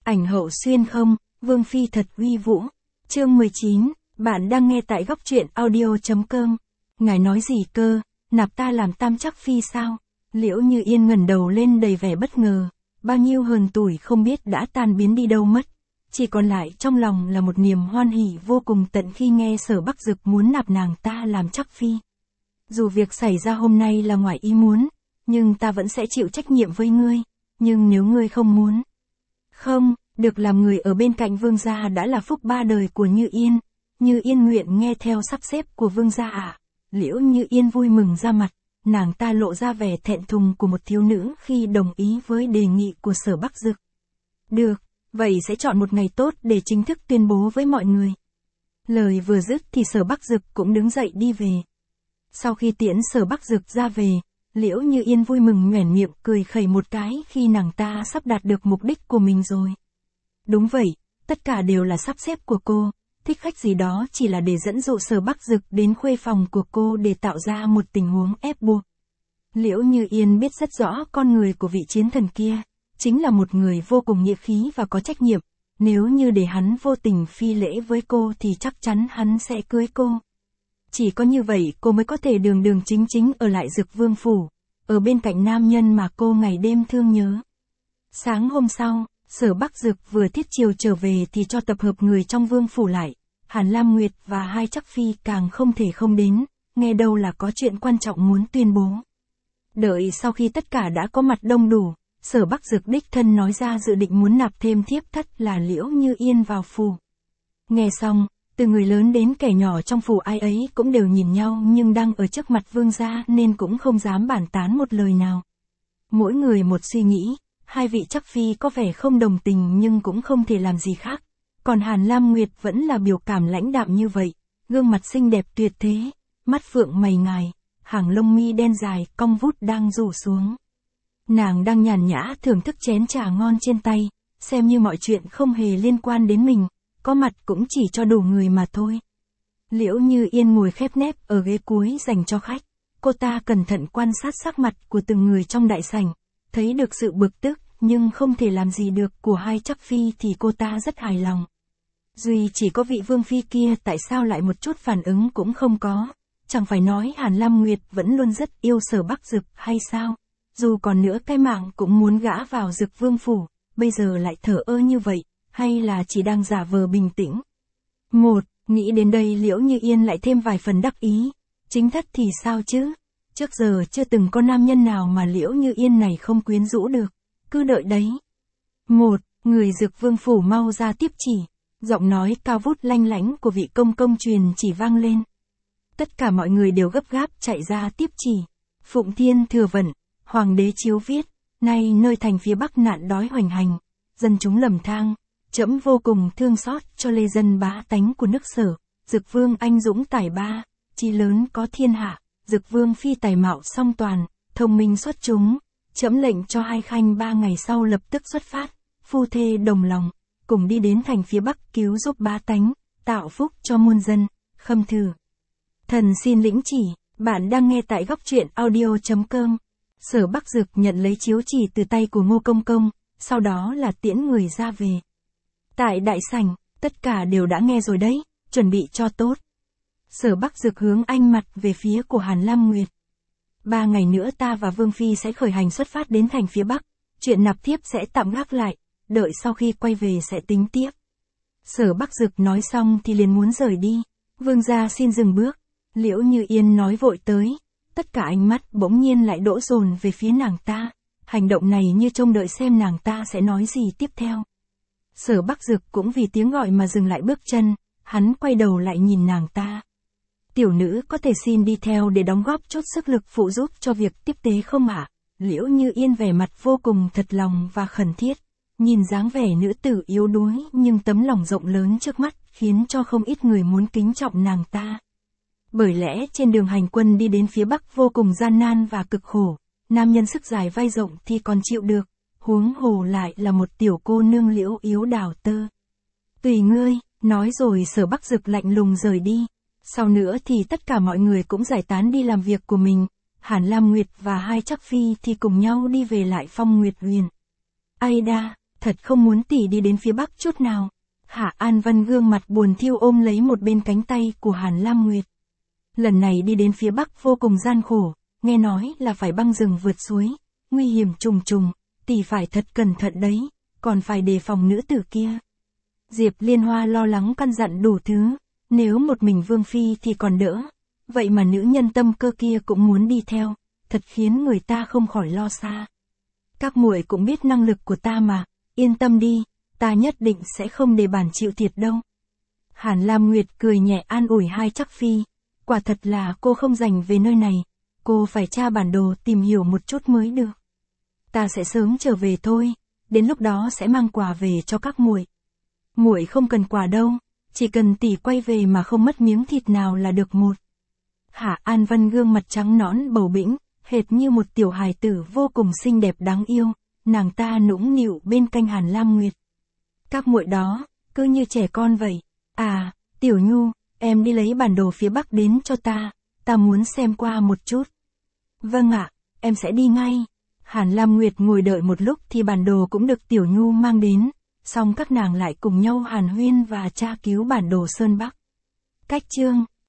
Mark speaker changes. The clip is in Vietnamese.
Speaker 1: Ảnh hậu xuyên không, Vương Phi thật uy vũ. Chương 19, bạn đang nghe tại góc truyện audio.com. Ngài nói gì cơ, nạp ta làm tam chắc phi sao? Liễu Như Yên ngẩng đầu lên đầy vẻ bất ngờ, bao nhiêu hờn tủi không biết đã tan biến đi đâu mất. Chỉ còn lại trong lòng là một niềm hoan hỉ vô cùng tận khi nghe Sở Bắc Dực muốn nạp nàng ta làm chắc phi. Dù việc xảy ra hôm nay là ngoài ý muốn, nhưng ta vẫn sẽ chịu trách nhiệm với ngươi, nhưng nếu ngươi không muốn. Không, được làm người ở bên cạnh vương gia đã là phúc ba đời của Như Yên. Như Yên nguyện nghe theo sắp xếp của vương gia à? Liễu Như Yên vui mừng ra mặt, nàng ta lộ ra vẻ thẹn thùng của một thiếu nữ khi đồng ý với đề nghị của Sở Bắc Dực. Được, vậy sẽ chọn một ngày tốt để chính thức tuyên bố với mọi người. Lời vừa dứt thì Sở Bắc Dực cũng đứng dậy đi về. Sau khi tiễn Sở Bắc Dực ra về, Liễu Như Yên vui mừng nhoẻn miệng cười khẩy một cái khi nàng ta sắp đạt được mục đích của mình rồi. Đúng vậy, tất cả đều là sắp xếp của cô, thích khách gì đó chỉ là để dẫn dụ Sở Bắc Dực đến khuê phòng của cô để tạo ra một tình huống ép buộc. Liễu Như Yên biết rất rõ con người của vị chiến thần kia, chính là một người vô cùng nghĩa khí và có trách nhiệm, nếu như để hắn vô tình phi lễ với cô thì chắc chắn hắn sẽ cưới cô. Chỉ có như vậy cô mới có thể đường đường chính chính ở lại Dực Vương phủ, ở bên cạnh nam nhân mà cô ngày đêm thương nhớ. Sáng hôm sau, Sở Bắc Dực vừa thiết chiều trở về thì cho tập hợp người trong vương phủ lại, Hàn Lam Nguyệt và hai chắc phi càng không thể không đến, nghe đâu là có chuyện quan trọng muốn tuyên bố. Đợi sau khi tất cả đã có mặt đông đủ, Sở Bắc Dực đích thân nói ra dự định muốn nạp thêm thiếp thất là Liễu Như Yên vào phủ. Nghe xong, từ người lớn đến kẻ nhỏ trong phủ ai ấy cũng đều nhìn nhau nhưng đang ở trước mặt vương gia nên cũng không dám bàn tán một lời nào. Mỗi người một suy nghĩ, hai vị chắc phi có vẻ không đồng tình nhưng cũng không thể làm gì khác. Còn Hàn Lam Nguyệt vẫn là biểu cảm lãnh đạm như vậy, gương mặt xinh đẹp tuyệt thế, mắt phượng mày ngài, hàng lông mi đen dài cong vút đang rủ xuống. Nàng đang nhàn nhã thưởng thức chén trà ngon trên tay, xem như mọi chuyện không hề liên quan đến mình, có mặt cũng chỉ cho đủ người mà thôi. Liễu Như Yên ngồi khép nép ở ghế cuối dành cho khách, cô ta cẩn thận quan sát sắc mặt của từng người trong đại sảnh, thấy được sự bực tức nhưng không thể làm gì được của hai chắc phi thì cô ta rất hài lòng. Duy chỉ có vị vương phi kia tại sao lại một chút phản ứng cũng không có, chẳng phải nói Hàn Lam Nguyệt vẫn luôn rất yêu Sở Bắc Dực hay sao, dù còn nữa cái mạng cũng muốn gã vào Dực Vương phủ, bây giờ lại thờ ơ như vậy, hay là chỉ đang giả vờ bình tĩnh. Nghĩ đến đây Liễu Như Yên lại thêm vài phần đắc ý, chính thất thì sao chứ, trước giờ chưa từng có nam nhân nào mà Liễu Như Yên này không quyến rũ được, cứ đợi đấy. Người Dực Vương phủ mau ra tiếp chỉ. Giọng nói cao vút lanh lảnh của vị công công truyền chỉ vang lên. Tất cả mọi người đều gấp gáp chạy ra tiếp chỉ. Phụng Thiên thừa vận, Hoàng đế chiếu viết, nay nơi thành phía Bắc nạn đói hoành hành, dân chúng lầm thang, trẫm vô cùng thương xót cho lê dân bá tánh của nước Sở. Dực Vương anh dũng tài ba, chí lớn có thiên hạ, Dực Vương phi tài mạo song toàn, thông minh xuất chúng, trẫm lệnh cho hai khanh 3 ngày sau lập tức xuất phát, phu thê đồng lòng, cùng đi đến thành phía Bắc cứu giúp bá tánh, tạo phúc cho muôn dân. Khâm thử. Thần xin lĩnh chỉ, bạn đang nghe tại góc truyện audio.com. Sở Bắc Dực nhận lấy chiếu chỉ từ tay của Ngô Công Công, sau đó là tiễn người ra về. Tại đại sảnh, tất cả đều đã nghe rồi đấy, chuẩn bị cho tốt. Sở Bắc Dực hướng ánh mặt về phía của Hàn Lam Nguyệt. 3 ngày nữa ta và Vương Phi sẽ khởi hành xuất phát đến thành phía Bắc, chuyện nạp thiếp sẽ tạm gác lại, đợi sau khi quay về sẽ tính tiếp. Sở Bắc Dực nói xong thì liền muốn rời đi. Vương gia xin dừng bước. Liễu Như Yên nói vội tới. Tất cả ánh mắt bỗng nhiên lại đổ dồn về phía nàng ta. Hành động này như trông đợi xem nàng ta sẽ nói gì tiếp theo. Sở Bắc Dực cũng vì tiếng gọi mà dừng lại bước chân. Hắn quay đầu lại nhìn nàng ta. Tiểu nữ có thể xin đi theo để đóng góp chút sức lực phụ giúp cho việc tiếp tế không ạ? Liễu Như Yên vẻ mặt vô cùng thật lòng và khẩn thiết. Nhìn dáng vẻ nữ tử yếu đuối nhưng tấm lòng rộng lớn trước mắt khiến cho không ít người muốn kính trọng nàng ta. Bởi lẽ trên đường hành quân đi đến phía Bắc vô cùng gian nan và cực khổ, nam nhân sức dài vai rộng thì còn chịu được, huống hồ lại là một tiểu cô nương liễu yếu đào tơ. Tùy ngươi, nói rồi Sở Bắc Dực lạnh lùng rời đi. Sau nữa thì tất cả mọi người cũng giải tán đi làm việc của mình, Hàn Lam Nguyệt và hai chắc phi thì cùng nhau đi về lại Phong Nguyệt Huyền. Ai đa, thật thật không muốn tỷ đi đến phía Bắc chút nào. Hạ An Vân gương mặt buồn thiêu ôm lấy một bên cánh tay của Hàn Lam Nguyệt. Lần này đi đến phía Bắc vô cùng gian khổ, nghe nói là phải băng rừng vượt suối, nguy hiểm trùng trùng, tỷ phải thật cẩn thận đấy, còn phải đề phòng nữ tử kia. Diệp Liên Hoa lo lắng căn dặn đủ thứ, nếu một mình Vương Phi thì còn đỡ, vậy mà nữ nhân tâm cơ kia cũng muốn đi theo, thật khiến người ta không khỏi lo xa. Các muội cũng biết năng lực của ta mà, yên tâm đi, ta nhất định sẽ không để bản chịu thiệt đâu. Hàn Lam Nguyệt cười nhẹ an ủi hai chắc phi, quả thật là cô không rành về nơi này, cô phải tra bản đồ tìm hiểu một chút mới được. Ta sẽ sớm trở về thôi, đến lúc đó sẽ mang quà về cho các muội. Muội không cần quà đâu, chỉ cần tỷ quay về mà không mất miếng thịt nào là được một. Hạ An Vân gương mặt trắng nõn bầu bĩnh, hệt như một tiểu hài tử vô cùng xinh đẹp đáng yêu, nàng ta nũng nịu bên cạnh Hàn Lam Nguyệt. Các muội đó, cứ như trẻ con vậy. À, Tiểu Nhu, em đi lấy bản đồ phía Bắc đến cho ta muốn xem qua một chút. Vâng ạ, em sẽ đi ngay. Hàn Lam Nguyệt ngồi đợi một lúc thì bản đồ cũng được Tiểu Nhu mang đến, xong các nàng lại cùng nhau hàn huyên và tra cứu bản đồ Sơn Bắc. Cách chương